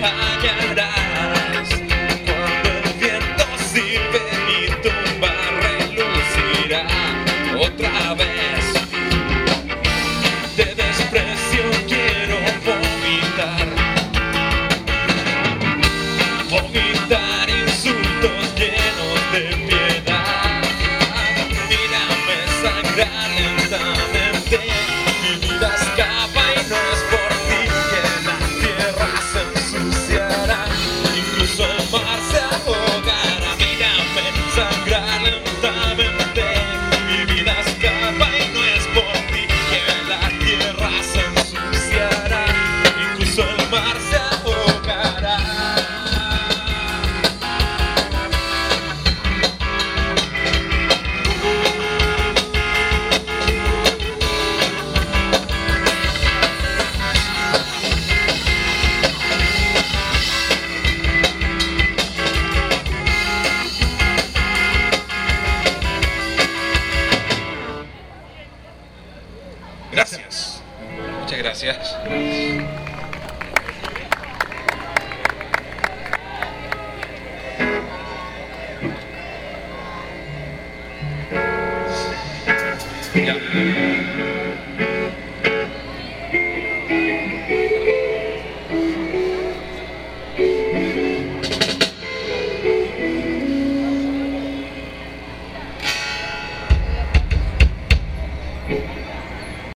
hallarás. Cuando el viento silbe mi tumba relucirá otra vez. De desprecio quiero vomitar, vomitar insultos llenos de piedad. Mírame sangrar lentamente, mi vida escapa y no es por ti que la tierra se ensuciará, incluso el mar se ahogará. Mírame sangrar lentamente, mi vida escapa y no es por ti que la tierra se ensuciará, incluso el mar se ahogará. Gracias. Muchas gracias. Ya.